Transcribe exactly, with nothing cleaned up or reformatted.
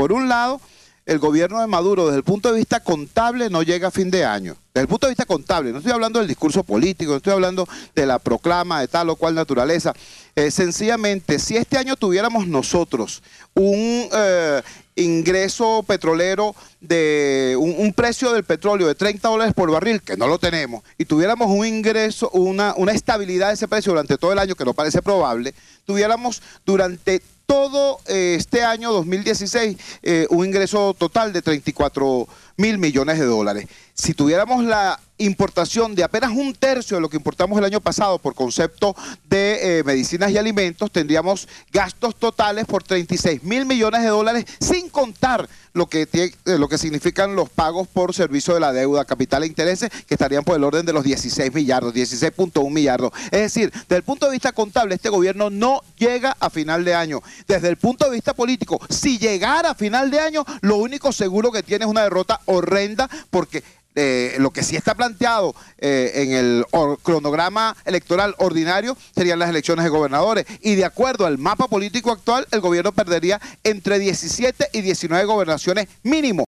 por un lado, el gobierno de Maduro, desde el punto de vista contable, no llega a fin de año. Desde el punto de vista contable, no estoy hablando del discurso político, no estoy hablando de la proclama de tal o cual naturaleza. Eh, sencillamente, si este año tuviéramos nosotros un eh, ingreso petrolero de un, un precio del petróleo de treinta dólares por barril, que no lo tenemos, y tuviéramos un ingreso, una, una estabilidad de ese precio durante todo el año, que no parece probable, tuviéramos durante todo eh, este año dos mil dieciséis eh, un ingreso total de treinta y cuatro mil millones de dólares. Si tuviéramos la importación de apenas un tercio de lo que importamos el año pasado por concepto de eh, medicinas y alimentos, tendríamos gastos totales por treinta y seis mil millones de dólares, sin contar lo que, tiene, eh, lo que significan los pagos por servicio de la deuda, capital e intereses, que estarían por el orden de los dieciséis millardos, dieciséis punto uno millardos. Es decir, desde el punto de vista contable, este gobierno no llega a final de año. Desde el punto de vista político, si llegara a final de año, lo único seguro que tiene es una derrota horrenda, porque Eh, lo que sí está planteado eh, en el or, cronograma electoral ordinario serían las elecciones de gobernadores, y de acuerdo al mapa político actual, el gobierno perdería entre diecisiete y diecinueve gobernaciones mínimo.